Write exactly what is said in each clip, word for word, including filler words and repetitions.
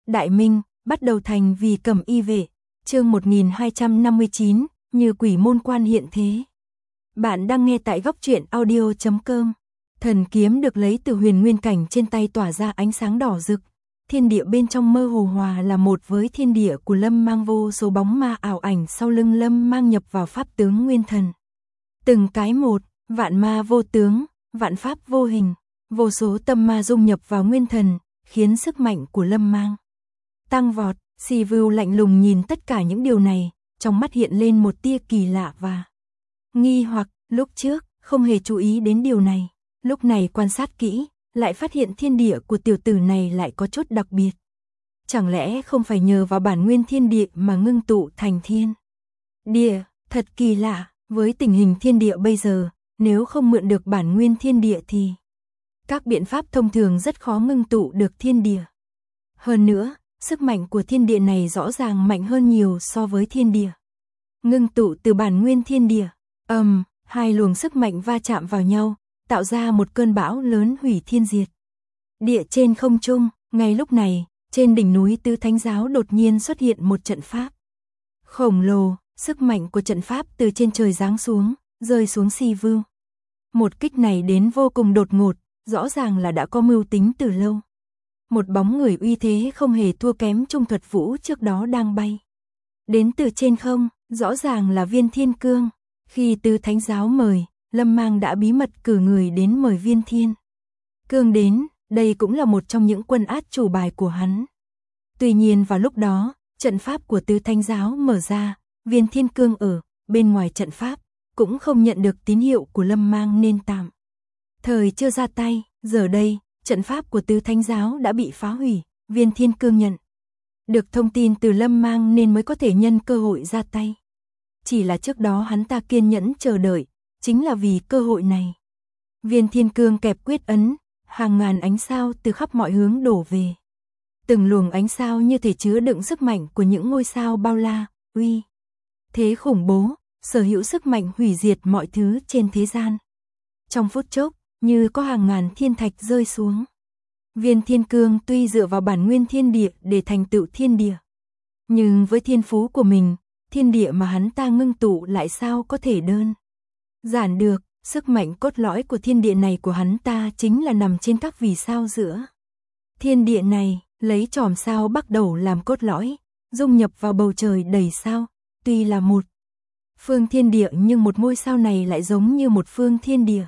Đại Minh, bắt đầu thành vì Cẩm Y vệ, chương một nghìn hai trăm năm mươi chín, như quỷ môn quan hiện thế. Bạn đang nghe tại góc truyện audio chấm com. Thần kiếm được lấy từ huyền nguyên cảnh trên tay tỏa ra ánh sáng đỏ rực. Thiên địa bên trong mơ hồ hòa là một với thiên địa của Lâm Mang, vô số bóng ma ảo ảnh sau lưng Lâm Mang nhập vào pháp tướng nguyên thần. Từng cái một, vạn ma vô tướng, vạn pháp vô hình, vô số tâm ma dung nhập vào nguyên thần, khiến sức mạnh của Lâm Mang tăng vọt. Si Vu lạnh lùng nhìn tất cả những điều này, trong mắt hiện lên một tia kỳ lạ và nghi hoặc. Lúc trước không hề chú ý đến điều này, lúc này quan sát kỹ, lại phát hiện thiên địa của tiểu tử này lại có chút đặc biệt. Chẳng lẽ không phải nhờ vào bản nguyên thiên địa mà ngưng tụ thành thiên địa? Thật kỳ lạ. Với tình hình thiên địa bây giờ, nếu không mượn được bản nguyên thiên địa thì các biện pháp thông thường rất khó ngưng tụ được thiên địa. Hơn nữa, sức mạnh của thiên địa này rõ ràng mạnh hơn nhiều so với thiên địa ngưng tụ từ bản nguyên thiên địa. Ầm, um, hai luồng sức mạnh va chạm vào nhau, tạo ra một cơn bão lớn hủy thiên diệt địa trên không trung. Ngay lúc này, trên đỉnh núi Tứ Thánh Giáo đột nhiên xuất hiện một trận pháp khổng lồ. Sức mạnh của trận pháp từ trên trời giáng xuống, rơi xuống Si Vu. Một kích này đến vô cùng đột ngột, rõ ràng là đã có mưu tính từ lâu. Một bóng người uy thế không hề thua kém Trung Thuật Vũ trước đó đang bay đến từ trên không, rõ ràng là Viên Thiên Cương. Khi Tứ Thánh Giáo mời, Lâm Mang đã bí mật cử người đến mời Viên Thiên Cương đến, đây cũng là một trong những quân át chủ bài của hắn. Tuy nhiên vào lúc đó, trận pháp của Tứ Thánh Giáo mở ra, Viên Thiên Cương ở bên ngoài trận pháp cũng không nhận được tín hiệu của Lâm Mang nên tạm thời chưa ra tay. Giờ đây, trận pháp của Tứ Thánh Giáo đã bị phá hủy, Viên Thiên Cương nhận được thông tin từ Lâm Mang nên mới có thể nhân cơ hội ra tay. Chỉ là trước đó hắn ta kiên nhẫn chờ đợi, chính là vì cơ hội này. Viên Thiên Cương kẹp quyết ấn, hàng ngàn ánh sao từ khắp mọi hướng đổ về. Từng luồng ánh sao như thể chứa đựng sức mạnh của những ngôi sao bao la, uy thế khủng bố, sở hữu sức mạnh hủy diệt mọi thứ trên thế gian. Trong phút chốc, như có hàng ngàn thiên thạch rơi xuống. Viên Thiên Cương tuy dựa vào bản nguyên thiên địa để thành tựu thiên địa, nhưng với thiên phú của mình, thiên địa mà hắn ta ngưng tụ lại sao có thể đơn giản được. Sức mạnh cốt lõi của thiên địa này của hắn ta chính là nằm trên các vì sao giữa thiên địa này, lấy chòm sao bắt đầu làm cốt lõi, dung nhập vào bầu trời đầy sao. Tuy là một phương thiên địa nhưng một ngôi sao này lại giống như một phương thiên địa.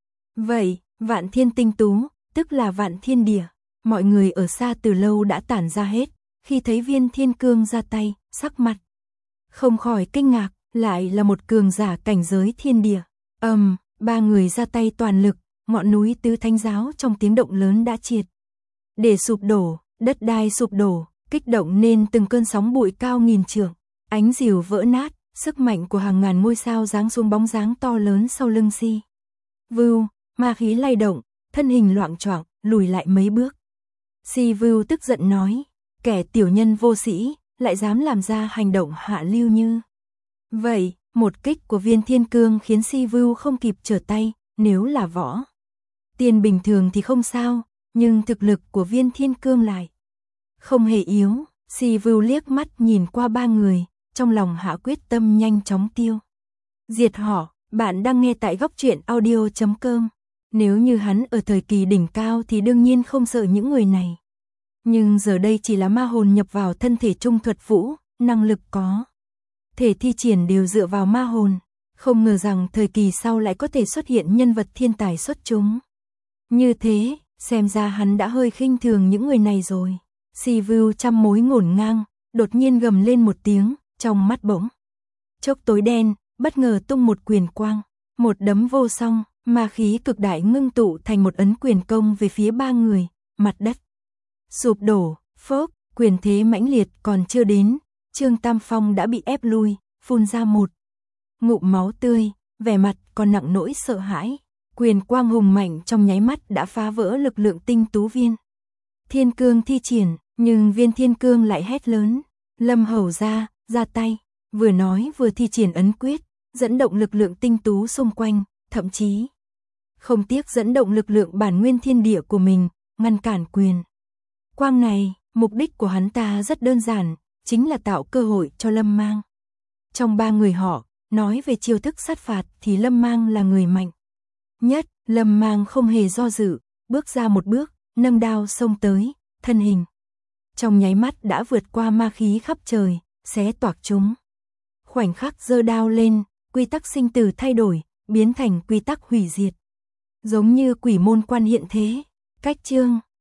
Vậy, vạn thiên tinh tú, tức là vạn thiên địa. Mọi người ở xa từ lâu đã tản ra hết, khi thấy Viên Thiên Cương ra tay, sắc mặt không khỏi kinh ngạc, lại là một cường giả cảnh giới thiên địa. Ầm, um, ba người ra tay toàn lực, ngọn núi Tứ Thánh Giáo trong tiếng động lớn đã triệt để sụp đổ, đất đai sụp đổ, kích động nên từng cơn sóng bụi cao nghìn trượng. Ánh diều vỡ nát, sức mạnh của hàng ngàn ngôi sao giáng xuống bóng dáng to lớn sau lưng Si Vu, ma khí lay động, thân hình loạng choạng, lùi lại mấy bước. Si Vu tức giận nói, kẻ tiểu nhân vô sĩ, lại dám làm ra hành động hạ lưu như vậy. Một kích của Viên Thiên Cương khiến Si Vu không kịp trở tay, nếu là võ tiên bình thường thì không sao, nhưng thực lực của Viên Thiên Cương lại không hề yếu. Si Vu liếc mắt nhìn qua ba người, trong lòng hạ quyết tâm nhanh chóng tiêu diệt họ. Bạn đang nghe tại góc truyện audio chấm com. Nếu như hắn ở thời kỳ đỉnh cao thì đương nhiên không sợ những người này. Nhưng giờ đây chỉ là ma hồn nhập vào thân thể Trung Thuật Vũ, năng lực có thể thi triển đều dựa vào ma hồn. Không ngờ rằng thời kỳ sau lại có thể xuất hiện nhân vật thiên tài xuất chúng như thế, xem ra hắn đã hơi khinh thường những người này rồi. Si Vu trăm mối ngổn ngang, đột nhiên gầm lên một tiếng, trong mắt bỗng chốc tối đen, bất ngờ tung một quyền quang, một đấm vô song, ma khí cực đại ngưng tụ thành một ấn quyền công về phía ba người. Mặt đất sụp đổ, phốc, quyền thế mãnh liệt còn chưa đến, Trương Tam Phong đã bị ép lui, phun ra một ngụm máu tươi, vẻ mặt còn nặng nỗi sợ hãi. Quyền quang hùng mạnh trong nháy mắt đã phá vỡ lực lượng tinh tú Viên Thiên Cương thi triển, nhưng Viên Thiên Cương lại hét lớn, Lâm Hầu ra, ra tay. Vừa nói vừa thi triển ấn quyết, dẫn động lực lượng tinh tú xung quanh, thậm chí không tiếc dẫn động lực lượng bản nguyên thiên địa của mình, ngăn cản quyền quang này. Mục đích của hắn ta rất đơn giản, chính là tạo cơ hội cho Lâm Mang. Trong ba người họ, nói về chiêu thức sát phạt thì Lâm Mang là người mạnh nhất. Lâm Mang không hề do dự, bước ra một bước, nâng đao xông tới, thân hình trong nháy mắt đã vượt qua ma khí khắp trời, xé toạc chúng. Khoảnh khắc giơ đao lên, quy tắc sinh tử thay đổi, biến thành quy tắc hủy diệt. Giống như quỷ môn quan hiện thế. Cách chương